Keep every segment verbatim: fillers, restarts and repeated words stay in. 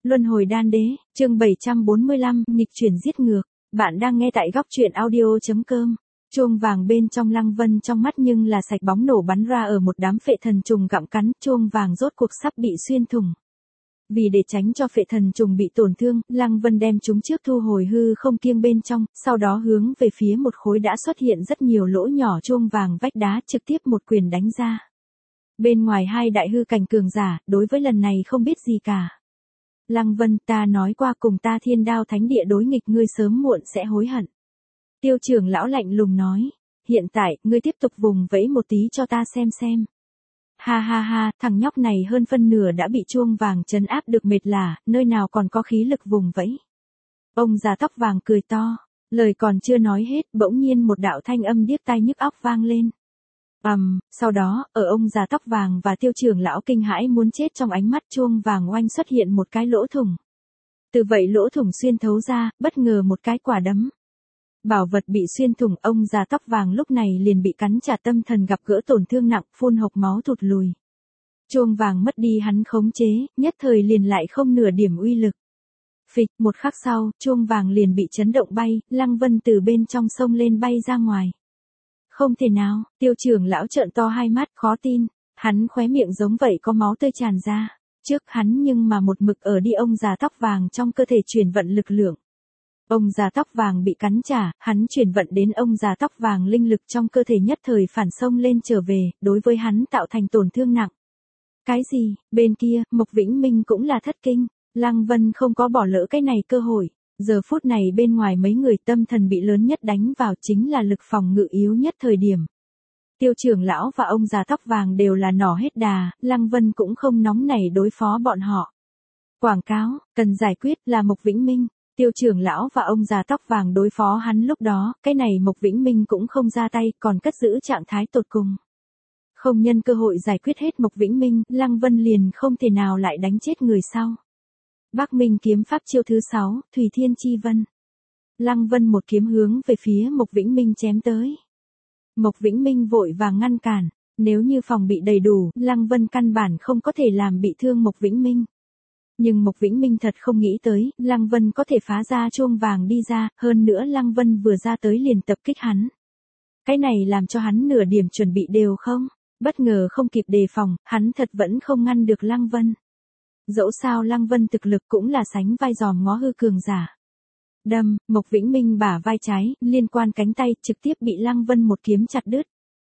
Luân hồi đan đế, chương bảy trăm bốn mươi lăm, nghịch chuyển giết ngược. Bạn đang nghe tại góc truyện audio.com. Chuông vàng bên trong Lăng Vân trong mắt nhưng là sạch bóng nổ bắn ra ở một đám phệ thần trùng gặm cắn, chuông vàng rốt cuộc sắp bị xuyên thủng. Vì để tránh cho phệ thần trùng bị tổn thương, Lăng Vân đem chúng trước thu hồi hư không kiêng bên trong, sau đó hướng về phía một khối đã xuất hiện rất nhiều lỗ nhỏ chuông vàng vách đá trực tiếp một quyền đánh ra. Bên ngoài hai đại hư cảnh cường giả, đối với lần này không biết gì cả. Lăng Vân, ta nói qua cùng ta Thiên Đao Thánh Địa đối nghịch, ngươi sớm muộn sẽ hối hận. Tiêu trưởng lão lạnh lùng nói, hiện tại, ngươi tiếp tục vùng vẫy một tí cho ta xem xem. Ha ha ha, thằng nhóc này hơn phân nửa đã bị chuông vàng trấn áp được mệt lả, nơi nào còn có khí lực vùng vẫy. Ông già tóc vàng cười to, lời còn chưa nói hết, bỗng nhiên một đạo thanh âm điếc tai nhức óc vang lên. Ầm, um, sau đó, ở ông già tóc vàng và tiêu trưởng lão kinh hãi muốn chết trong ánh mắt, chuông vàng oanh xuất hiện một cái lỗ thủng. Từ vậy lỗ thủng xuyên thấu ra, bất ngờ một cái quả đấm. Bảo vật bị xuyên thủng, ông già tóc vàng lúc này liền bị cắn trả, tâm thần gặp gỡ tổn thương nặng, phun hộc máu thụt lùi. Chuông vàng mất đi hắn khống chế, nhất thời liền lại không nửa điểm uy lực. Phịch, một khắc sau, chuông vàng liền bị chấn động bay, Lăng Vân từ bên trong sông lên bay ra ngoài. Không thể nào, tiêu trưởng lão trợn to hai mắt, khó tin, hắn khóe miệng giống vậy có máu tươi tràn ra, trước hắn nhưng mà một mực ở đi ông già tóc vàng trong cơ thể chuyển vận lực lượng. Ông già tóc vàng bị cắn trả, hắn chuyển vận đến ông già tóc vàng linh lực trong cơ thể nhất thời phản xông lên trở về, đối với hắn tạo thành tổn thương nặng. Cái gì, bên kia, Mộc Vĩnh Minh cũng là thất kinh, Lăng Vân không có bỏ lỡ cái này cơ hội. Giờ phút này bên ngoài mấy người tâm thần bị lớn nhất đánh vào chính là lực phòng ngự yếu nhất thời điểm. Tiêu trưởng lão và ông già tóc vàng đều là nỏ hết đà, Lăng Vân cũng không nóng nảy đối phó bọn họ. Quảng cáo, cần giải quyết là Mộc Vĩnh Minh, tiêu trưởng lão và ông già tóc vàng đối phó hắn lúc đó, cái này Mộc Vĩnh Minh cũng không ra tay, còn cất giữ trạng thái tột cùng. Không nhân cơ hội giải quyết hết Mộc Vĩnh Minh, Lăng Vân liền không thể nào lại đánh chết người sau. Bắc Minh kiếm pháp chiêu thứ sáu, Thủy Thiên Chi Vân. Lăng Vân một kiếm hướng về phía Mộc Vĩnh Minh chém tới. Mộc Vĩnh Minh vội vàng ngăn cản, nếu như phòng bị đầy đủ, Lăng Vân căn bản không có thể làm bị thương Mộc Vĩnh Minh. Nhưng Mộc Vĩnh Minh thật không nghĩ tới, Lăng Vân có thể phá ra chuông vàng đi ra, hơn nữa Lăng Vân vừa ra tới liền tập kích hắn. Cái này làm cho hắn nửa điểm chuẩn bị đều không, bất ngờ không kịp đề phòng, hắn thật vẫn không ngăn được Lăng Vân. Dẫu sao Lăng Vân thực lực cũng là sánh vai giòm ngó hư cường giả. Đâm, Mộc Vĩnh Minh bả vai trái, liên quan cánh tay, trực tiếp bị Lăng Vân một kiếm chặt đứt.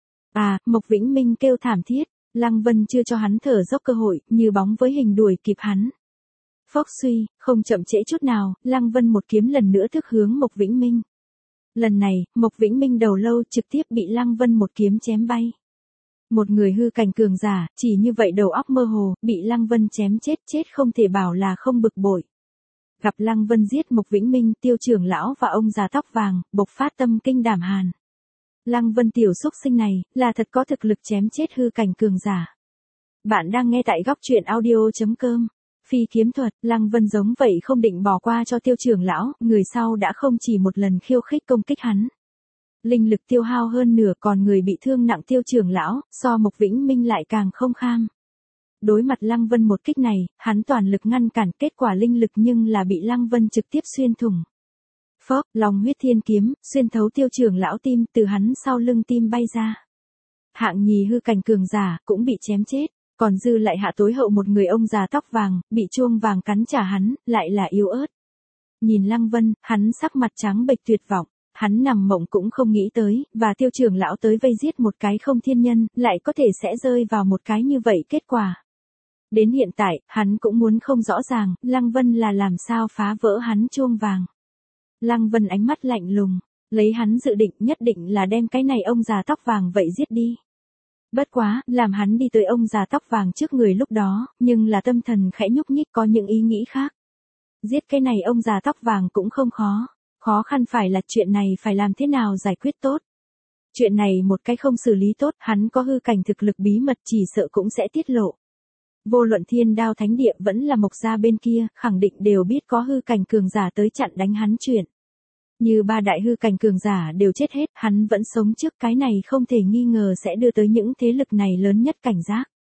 À, Mộc Vĩnh Minh kêu thảm thiết, Lăng Vân chưa cho hắn thở dốc cơ hội, như bóng với hình đuổi kịp hắn. Phốc suy, không chậm trễ chút nào, Lăng Vân một kiếm lần nữa thức hướng Mộc Vĩnh Minh. Lần này, Mộc Vĩnh Minh đầu lâu trực tiếp bị Lăng Vân một kiếm chém bay. Một người hư cảnh cường giả, chỉ như vậy đầu óc mơ hồ, bị Lăng Vân chém chết, chết không thể bảo là không bực bội. Gặp Lăng Vân giết Mộc Vĩnh Minh, tiêu trưởng lão và ông già tóc vàng, bộc phát tâm kinh đảm hàn. Lăng Vân tiểu xúc sinh này, là thật có thực lực chém chết hư cảnh cường giả. Bạn đang nghe tại góc truyện audio.com. Phi kiếm thuật, Lăng Vân giống vậy không định bỏ qua cho tiêu trưởng lão, người sau đã không chỉ một lần khiêu khích công kích hắn. Linh lực tiêu hao hơn nửa, còn người bị thương nặng tiêu trưởng lão, so Mộc Vĩnh Minh lại càng không kham. Đối mặt Lăng Vân một kích này, hắn toàn lực ngăn cản, kết quả linh lực nhưng là bị Lăng Vân trực tiếp xuyên thủng. Phốc, Long huyết thiên kiếm, xuyên thấu tiêu trưởng lão tim, từ hắn sau lưng tim bay ra. Hạng nhì hư cảnh cường giả, cũng bị chém chết, còn dư lại hạ tối hậu một người ông già tóc vàng, bị chuông vàng cắn trả hắn, lại là yếu ớt. Nhìn Lăng Vân, hắn sắc mặt trắng bệch tuyệt vọng. Hắn nằm mộng cũng không nghĩ tới, và tiêu trưởng lão tới vây giết một cái không thiên nhân, lại có thể sẽ rơi vào một cái như vậy kết quả. Đến hiện tại, hắn cũng muốn không rõ ràng, Lăng Vân là làm sao phá vỡ hắn chuông vàng. Lăng Vân ánh mắt lạnh lùng, lấy hắn dự định nhất định là đem cái này ông già tóc vàng vậy giết đi. Bất quá, làm hắn đi tới ông già tóc vàng trước người lúc đó, nhưng là tâm thần khẽ nhúc nhích có những ý nghĩ khác. Giết cái này ông già tóc vàng cũng không khó. Khó khăn phải là chuyện này phải làm thế nào giải quyết tốt. Chuyện này một cái không xử lý tốt, hắn có hư cảnh thực lực bí mật chỉ sợ cũng sẽ tiết lộ. Vô luận Thiên Đao Thánh Địa vẫn là Mộc gia bên kia, khẳng định đều biết có hư cảnh cường giả tới chặn đánh hắn chuyện. Như ba đại hư cảnh cường giả đều chết hết, hắn vẫn sống trước, cái này không thể nghi ngờ sẽ đưa tới những thế lực này lớn nhất cảnh giác.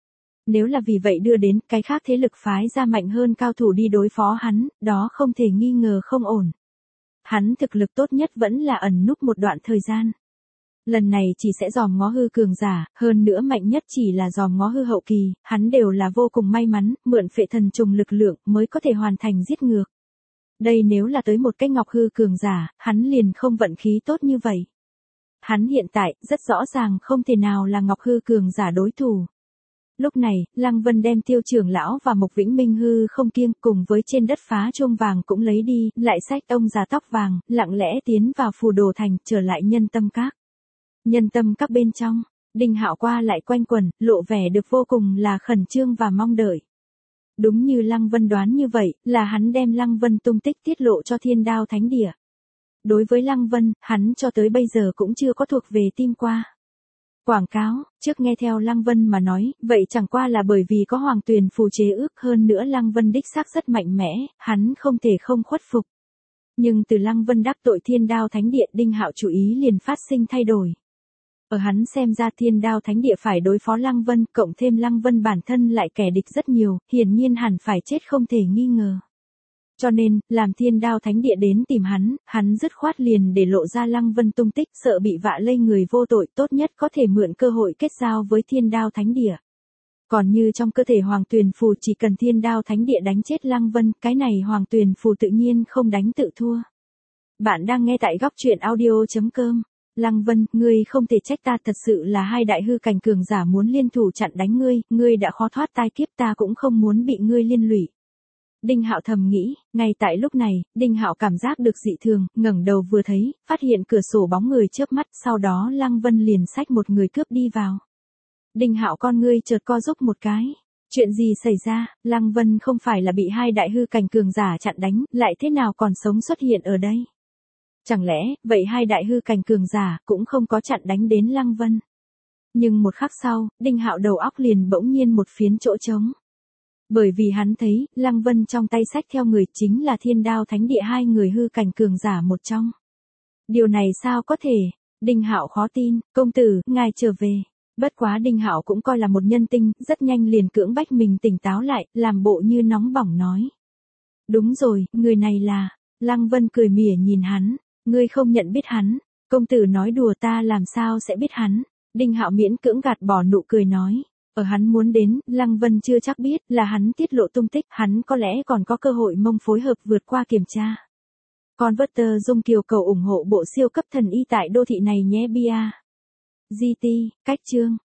Nếu là vì vậy đưa đến cái khác thế lực phái ra mạnh hơn cao thủ đi đối phó hắn, đó không thể nghi ngờ không ổn. Hắn thực lực tốt nhất vẫn là ẩn núp một đoạn thời gian. Lần này chỉ sẽ dòm ngó hư cường giả, hơn nữa mạnh nhất chỉ là dòm ngó hư hậu kỳ, hắn đều là vô cùng may mắn, mượn phệ thần trùng lực lượng mới có thể hoàn thành giết ngược. Đây nếu là tới một cái ngọc hư cường giả, hắn liền không vận khí tốt như vậy. Hắn hiện tại, rất rõ ràng không thể nào là ngọc hư cường giả đối thủ. Lúc này, Lăng Vân đem Tiêu trưởng lão và Mục Vĩnh Minh hư không kiêng cùng với trên đất phá chuông vàng cũng lấy đi, lại xách ông già tóc vàng, lặng lẽ tiến vào phù đồ thành, trở lại nhân tâm các. Nhân tâm các bên trong, Đinh Hạo qua lại quanh quẩn, lộ vẻ được vô cùng là khẩn trương và mong đợi. Đúng như Lăng Vân đoán như vậy, là hắn đem Lăng Vân tung tích tiết lộ cho Thiên Đao Thánh Địa. Đối với Lăng Vân, hắn cho tới bây giờ cũng chưa có thuộc về tin qua. Quảng cáo, trước nghe theo Lăng Vân mà nói, vậy chẳng qua là bởi vì có Hoàng Tuyền phù chế ước, hơn nữa Lăng Vân đích xác rất mạnh mẽ, hắn không thể không khuất phục. Nhưng từ Lăng Vân đắc tội Thiên Đao Thánh Địa, Đinh Hạo chú ý liền phát sinh thay đổi. Ở hắn xem ra Thiên Đao Thánh Địa phải đối phó Lăng Vân, cộng thêm Lăng Vân bản thân lại kẻ địch rất nhiều, hiển nhiên hẳn phải chết không thể nghi ngờ. Cho nên, làm Thiên Đao Thánh Địa đến tìm hắn, hắn dứt khoát liền để lộ ra Lăng Vân tung tích, sợ bị vạ lây người vô tội, tốt nhất có thể mượn cơ hội kết giao với Thiên Đao Thánh Địa. Còn như trong cơ thể Hoàng Tuyền phù, chỉ cần Thiên Đao Thánh Địa đánh chết Lăng Vân, cái này Hoàng Tuyền phù tự nhiên không đánh tự thua. Bạn đang nghe tại góc truyện audio chấm com. Lăng Vân, ngươi không thể trách ta, thật sự là hai đại hư cảnh cường giả muốn liên thủ chặn đánh ngươi, ngươi đã khó thoát tai kiếp, ta cũng không muốn bị ngươi liên lụy. Đinh Hạo thầm nghĩ, ngay tại lúc này, Đinh Hạo cảm giác được dị thường, ngẩng đầu vừa thấy, phát hiện cửa sổ bóng người chớp mắt, sau đó Lăng Vân liền xách một người cướp đi vào. Đinh Hạo con ngươi chợt co rúm một cái. Chuyện gì xảy ra, Lăng Vân không phải là bị hai đại hư cảnh cường giả chặn đánh, lại thế nào còn sống xuất hiện ở đây? Chẳng lẽ, vậy hai đại hư cảnh cường giả cũng không có chặn đánh đến Lăng Vân? Nhưng một khắc sau, Đinh Hạo đầu óc liền bỗng nhiên một phiến chỗ trống. Bởi vì hắn thấy, Lăng Vân trong tay xách theo người chính là Thiên Đao Thánh Địa hai người hư cảnh cường giả một trong. Điều này sao có thể? Đinh Hạo khó tin, công tử, ngài trở về. Bất quá Đinh Hạo cũng coi là một nhân tinh, rất nhanh liền cưỡng bách mình tỉnh táo lại, làm bộ như nóng bỏng nói. Đúng rồi, người này là... Lăng Vân cười mỉa nhìn hắn, ngươi không nhận biết hắn, công tử nói đùa, ta làm sao sẽ biết hắn. Đinh Hạo miễn cưỡng gạt bỏ nụ cười nói. Ở hắn muốn đến, Lăng Vân chưa chắc biết là hắn tiết lộ tung tích, hắn có lẽ còn có cơ hội mong phối hợp vượt qua kiểm tra. Converter Dung Kiều cầu ủng hộ bộ siêu cấp thần y tại đô thị này nhé bia. giê tê, cách chương.